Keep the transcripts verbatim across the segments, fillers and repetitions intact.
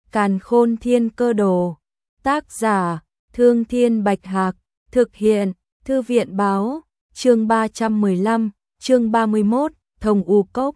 Càn Khôn Thiên Cơ Đồ. Tác giả: Thương Thiên Bạch Hạc. Thực hiện: Thư viện báo. Chương ba trăm mười lăm, chương ba mươi mốt, Thông U Cốc.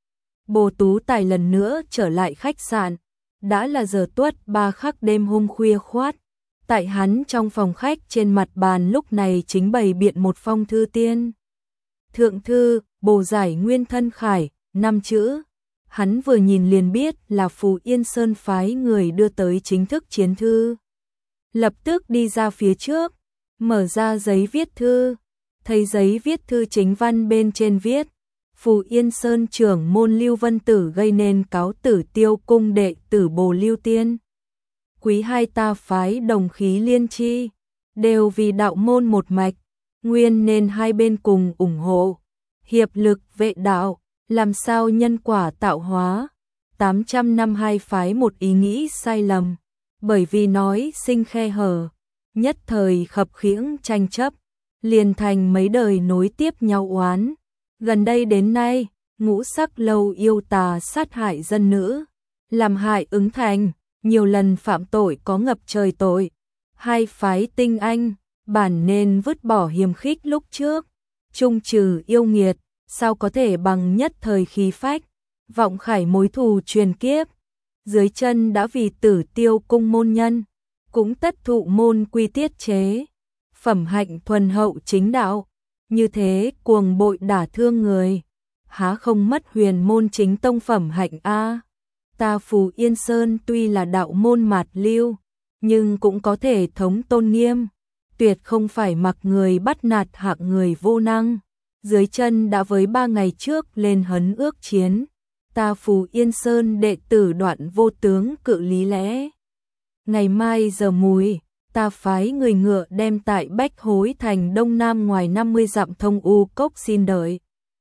Bồ Tú Tài lần nữa trở lại khách sạn. Đã là giờ tuất ba khắc đêm hôm khuya khoát. Tại hắn trong phòng khách, trên mặt bàn lúc này chính bày biện một phong thư tiên. Thượng thư, Bồ Giải Nguyên Thân Khải, năm chữ. Hắn vừa nhìn liền biết là Phù Yên Sơn phái người đưa tới chính thức chiến thư. Lập tức đi ra phía trước, mở ra giấy viết thư. Thấy giấy viết thư chính văn bên trên viết: Phù Yên Sơn trưởng môn Lưu Vân Tử gây nên cáo tử Tiêu cung đệ tử Bồ Lưu Tiên. Quý hai ta phái đồng khí liên chi, đều vì đạo môn một mạch, nguyên nên hai bên cùng ủng hộ, hiệp lực vệ đạo, làm sao nhân quả tạo hóa. tám trăm năm hai phái một ý nghĩ sai lầm, bởi vì nói sinh khe hở, nhất thời khập khiễng tranh chấp, liền thành mấy đời nối tiếp nhau oán. Gần đây đến nay, ngũ sắc lâu yêu tà sát hại dân nữ, làm hại ứng thành, nhiều lần phạm tội có ngập trời tội. Hai phái tinh anh, bản nên vứt bỏ hiềm khích lúc trước, trung trừ yêu nghiệt, sao có thể bằng nhất thời khí phách, vọng khải mối thù truyền kiếp. Dưới chân đã vì tử Tiêu cung môn nhân, cũng tất thụ môn quy tiết chế, phẩm hạnh thuần hậu chính đạo. Như thế cuồng bội đả thương người, há không mất huyền môn chính tông phẩm hạnh a. Ta Phù Yên Sơn tuy là đạo môn mạt lưu, nhưng cũng có thể thống tôn nghiêm, tuyệt không phải mặc người bắt nạt hạng người vô năng. Dưới chân đã với ba ngày trước lên hấn ước chiến, ta Phù Yên Sơn đệ tử Đoạn Vô Tướng cự lý lẽ. Ngày mai giờ mùi, ta phái người ngựa đem tại Bách Hối thành đông nam ngoài năm mươi dặm Thông U Cốc xin đợi.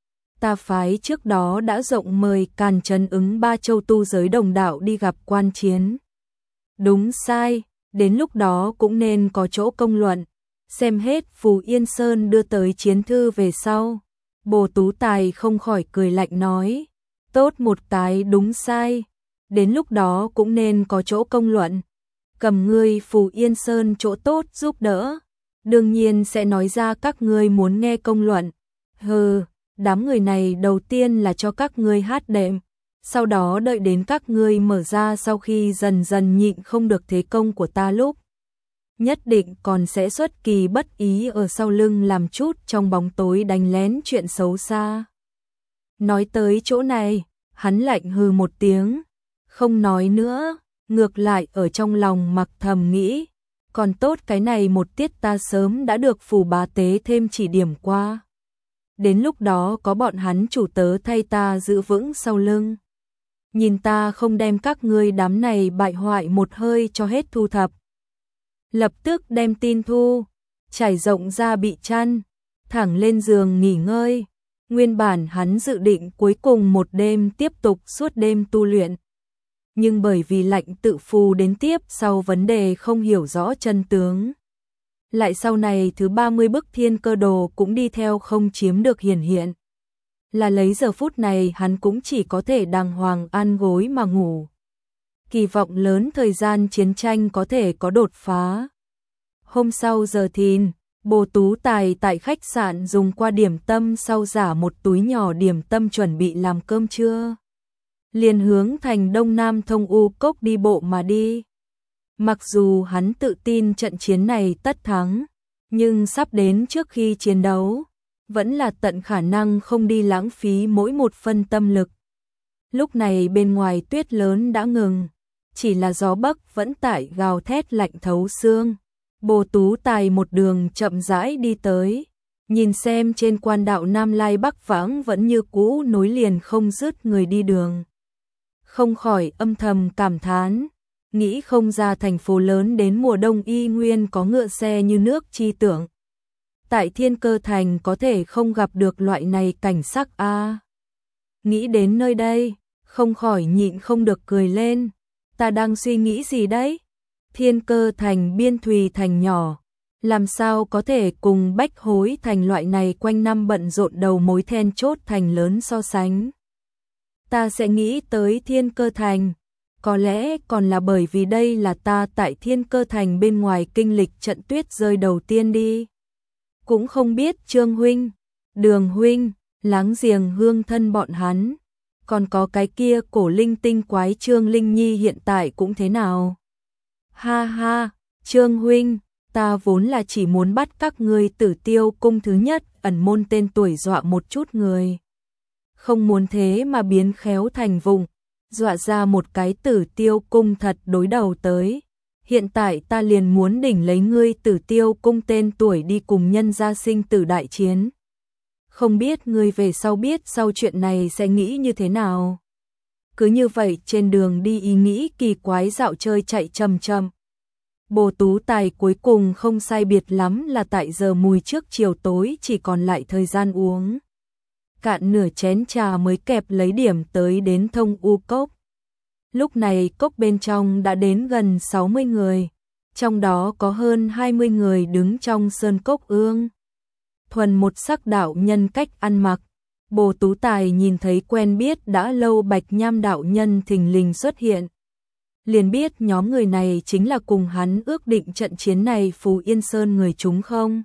Ta phái trước đó đã rộng mời Càn Trấn ứng ba châu tu giới đồng đạo đi gặp quan chiến. Đúng sai, đến lúc đó cũng nên có chỗ công luận, xem hết Phù Yên Sơn đưa tới chiến thư về sau. Bồ Tú Tài không khỏi cười lạnh nói: tốt một cái đúng sai, đến lúc đó cũng nên có chỗ công luận. Cầm ngươi Phù Yên Sơn chỗ tốt giúp đỡ, đương nhiên sẽ nói ra các ngươi muốn nghe công luận. Hừ, đám người này đầu tiên là cho các ngươi hát đệm, sau đó đợi đến các ngươi mở ra, sau khi dần dần nhịn không được thế công của ta lúc, nhất định còn sẽ xuất kỳ bất ý ở sau lưng làm chút trong bóng tối đánh lén chuyện xấu xa. Nói tới chỗ này, hắn lạnh hừ một tiếng, không nói nữa. Ngược lại ở trong lòng mặc thầm nghĩ, còn tốt cái này một tiết ta sớm đã được Phù bá tế thêm chỉ điểm qua. Đến lúc đó có bọn hắn chủ tớ thay ta giữ vững sau lưng. Nhìn ta không đem các ngươi đám này bại hoại một hơi cho hết thu thập. Lập tức đem tin thu, trải rộng ra bị chăn, thẳng lên giường nghỉ ngơi. Nguyên bản hắn dự định cuối cùng một đêm tiếp tục suốt đêm tu luyện. Nhưng bởi vì lạnh tự phù đến tiếp sau vấn đề không hiểu rõ chân tướng. Lại sau này thứ ba mươi bức thiên cơ đồ cũng đi theo không chiếm được hiển hiện. Là lấy giờ phút này hắn cũng chỉ có thể đàng hoàng ăn gối mà ngủ. Kỳ vọng lớn thời gian chiến tranh có thể có đột phá. Hôm sau giờ thìn, Bồ Tú Tài tại khách sạn dùng qua điểm tâm sau giả một túi nhỏ điểm tâm chuẩn bị làm cơm trưa. Liền hướng thành đông nam Thông U Cốc đi bộ mà đi. Mặc dù hắn tự tin trận chiến này tất thắng, nhưng sắp đến trước khi chiến đấu, vẫn là tận khả năng không đi lãng phí mỗi một phân tâm lực. Lúc này bên ngoài tuyết lớn đã ngừng, chỉ là gió bắc vẫn tại gào thét lạnh thấu xương. Bồ Tú Tài một đường chậm rãi đi tới, nhìn xem trên quan đạo Nam Lai Bắc Vãng vẫn như cũ nối liền không dứt người đi đường. Không khỏi âm thầm cảm thán, nghĩ không ra thành phố lớn đến mùa đông y nguyên có ngựa xe như nước chi tưởng. Tại Thiên Cơ Thành có thể không gặp được loại này cảnh sắc a. À. Nghĩ đến nơi đây, không khỏi nhịn không được cười lên. Ta đang suy nghĩ gì đấy? Thiên Cơ Thành biên thùy thành nhỏ, làm sao có thể cùng Bách Hối Thành loại này quanh năm bận rộn đầu mối then chốt thành lớn so sánh. Ta sẽ nghĩ tới Thiên Cơ Thành, Có lẽ còn là bởi vì đây là ta tại Thiên Cơ Thành bên ngoài kinh lịch trận tuyết rơi đầu tiên đi. Cũng không biết Trương huynh, Đường huynh, láng giềng hương thân bọn hắn, còn có cái kia cổ linh tinh quái Trương Linh Nhi hiện tại cũng thế nào. Ha ha, Trương huynh, ta vốn là chỉ muốn bắt các ngươi Tử Tiêu cung thứ nhất ẩn môn tên tuổi dọa một chút người. Không muốn thế mà biến khéo thành vụng, dọa ra một cái Tử Tiêu cung thật đối đầu tới. Hiện tại ta liền muốn đỉnh lấy ngươi Tử Tiêu cung tên tuổi đi cùng nhân gia sinh tử đại chiến. Không biết ngươi về sau biết sau chuyện này sẽ nghĩ như thế nào. Cứ như vậy trên đường đi ý nghĩ kỳ quái dạo chơi chạy chậm chậm. Bồ Tú Tài cuối cùng không sai biệt lắm là tại giờ mùi trước chiều tối chỉ còn lại thời gian uống. Cạn nửa chén trà mới kẹp lấy điểm tới đến Thông U Cốc. Lúc này cốc bên trong đã đến gần sáu mươi người, trong đó có hơn hai mươi người đứng trong sơn cốc ương. Thuần một sắc đạo nhân cách ăn mặc, Bồ Tú Tài nhìn thấy quen biết đã lâu Bạch Nham đạo nhân thình lình xuất hiện. Liền biết nhóm người này chính là cùng hắn ước định trận chiến này Phù Yên Sơn người chúng không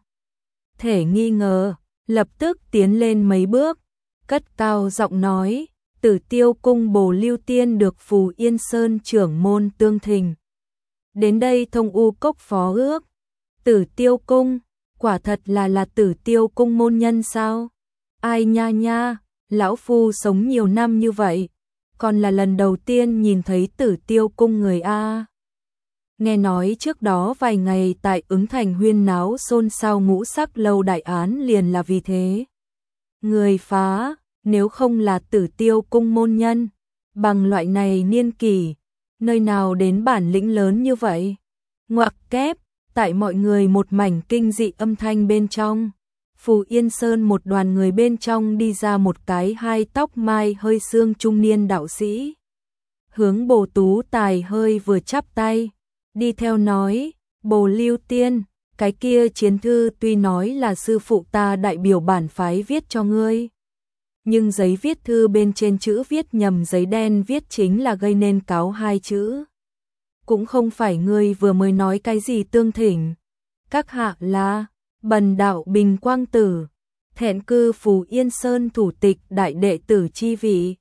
thể nghi ngờ, lập tức tiến lên mấy bước, cất cao giọng nói, Tử Tiêu cung Bồ Lưu Tiên được Phù Yên Sơn trưởng môn tương thỉnh. Đến đây Thông U Cốc phó ước. Tử Tiêu cung, quả thật là là Tử Tiêu cung môn nhân sao? Ai nha nha, lão phu sống nhiều năm như vậy, còn là lần đầu tiên nhìn thấy Tử Tiêu cung người a. Nghe nói trước đó vài ngày tại Ứng Thành huyên náo xôn xao ngũ sắc lâu đại án liền là vì thế. Người phá, nếu không là Tử Tiêu cung môn nhân, bằng loại này niên kỷ, nơi nào đến bản lĩnh lớn như vậy? Ngoặc kép, tại mọi người một mảnh kinh dị âm thanh bên trong, Phù Yên Sơn một đoàn người bên trong đi ra một cái hai tóc mai hơi xương trung niên đạo sĩ. Hướng Bồ Tú Tài hơi vừa chắp tay, đi theo nói, Bồ Lưu Tiên, cái kia chiến thư tuy nói là sư phụ ta đại biểu bản phái viết cho ngươi, nhưng giấy viết thư bên trên chữ viết nhầm giấy đen viết chính là gây nên cáo hai chữ. Cũng không phải ngươi vừa mới nói cái gì tương thỉnh. Các hạ là Bần đạo Bình Quang Tử, thẹn cư Phù Yên Sơn thủ tịch đại đệ tử chi vị.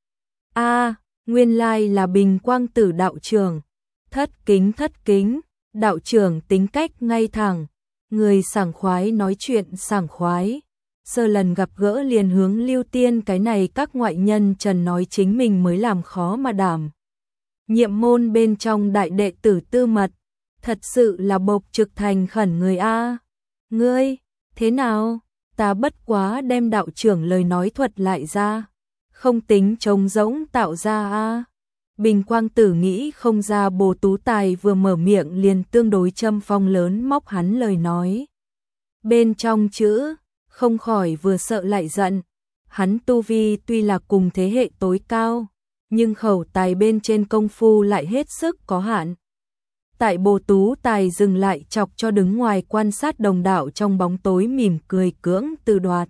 A, nguyên lai là Bình Quang Tử đạo trưởng. Thất kính thất kính, đạo trưởng tính cách ngay thẳng, người sảng khoái nói chuyện sảng khoái. Sơ lần gặp gỡ liền hướng Lưu Tiên cái này các ngoại nhân trần nói chính mình mới làm khó mà đảm. Nhiệm môn bên trong đại đệ tử tư mật, thật sự là bộc trực thành khẩn người a. Ngươi, thế nào? Ta bất quá đem đạo trưởng lời nói thuật lại ra, không tính trống rỗng tạo ra a. Bình Quang Tử nghĩ không ra Bồ Tú Tài vừa mở miệng liền tương đối châm phong lớn móc hắn lời nói. Bên trong chữ, không khỏi vừa sợ lại giận, hắn tu vi tuy là cùng thế hệ tối cao, nhưng khẩu tài bên trên công phu lại hết sức có hạn. Tại Bồ Tú Tài dừng lại chọc cho đứng ngoài quan sát đồng đạo trong bóng tối mỉm cười cưỡng từ đoạt.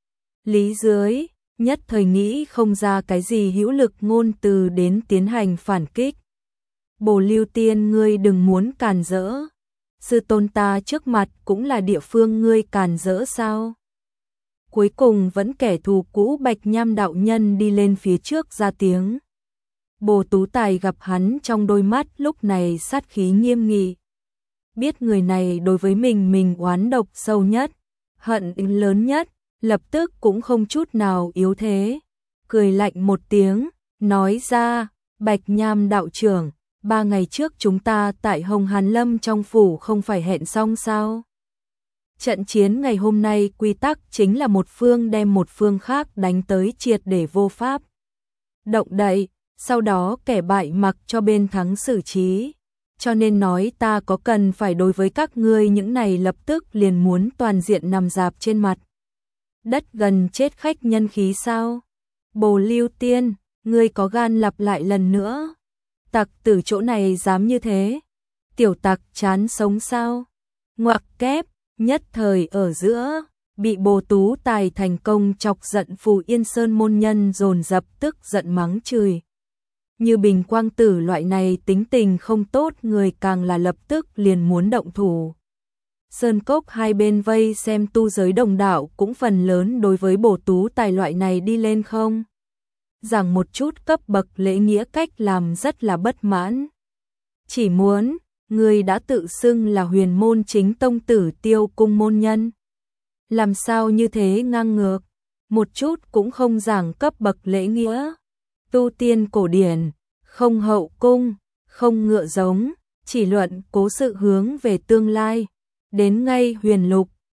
Lý dưới, nhất thời nghĩ không ra cái gì hữu lực ngôn từ đến tiến hành phản kích. Bồ Lưu Tiên ngươi đừng muốn càn rỡ. Sư tôn ta trước mặt cũng là địa phương ngươi càn rỡ sao? Cuối cùng vẫn kẻ thù cũ Bạch Nham đạo nhân đi lên phía trước ra tiếng. Bồ Tú Tài gặp hắn trong đôi mắt lúc này sát khí nghiêm nghị. Biết người này đối với mình mình oán độc sâu nhất, hận lớn nhất, lập tức cũng không chút nào yếu thế. Cười lạnh một tiếng, nói ra, Bạch Nham đạo trưởng, ba ngày trước chúng ta tại Hồng Hàn Lâm trong phủ không phải hẹn xong sao? Trận chiến ngày hôm nay quy tắc chính là một phương đem một phương khác đánh tới triệt để vô pháp động đậy, sau đó kẻ bại mặc cho bên thắng xử trí. Cho nên nói ta có cần phải đối với các ngươi những này lập tức liền muốn toàn diện nằm dạp trên mặt đất gần chết khách nhân khí sao? Bồ Lưu Tiên, ngươi có gan lặp lại lần nữa? Tặc tử chỗ này dám như thế? Tiểu tặc chán sống sao? Ngoặc kép, nhất thời ở giữa, bị Bồ Tú Tài thành công chọc giận Phù Yên Sơn môn nhân dồn dập tức giận mắng chửi. Như Bình Quang Tử loại này tính tình không tốt người càng là lập tức liền muốn động thủ. Sơn cốc hai bên vây xem tu giới đồng đạo cũng phần lớn đối với bổ tú tài loại này đi lên không. Rằng một chút cấp bậc lễ nghĩa cách làm rất là bất mãn. Chỉ muốn, người đã tự xưng là huyền môn chính tông tử Tiêu cung môn nhân. Làm sao như thế ngang ngược, một chút cũng không giảng cấp bậc lễ nghĩa. Tu tiên cổ điển, không hậu cung, không ngựa giống, chỉ luận cố sự hướng về tương lai. Đến ngay huyền lục,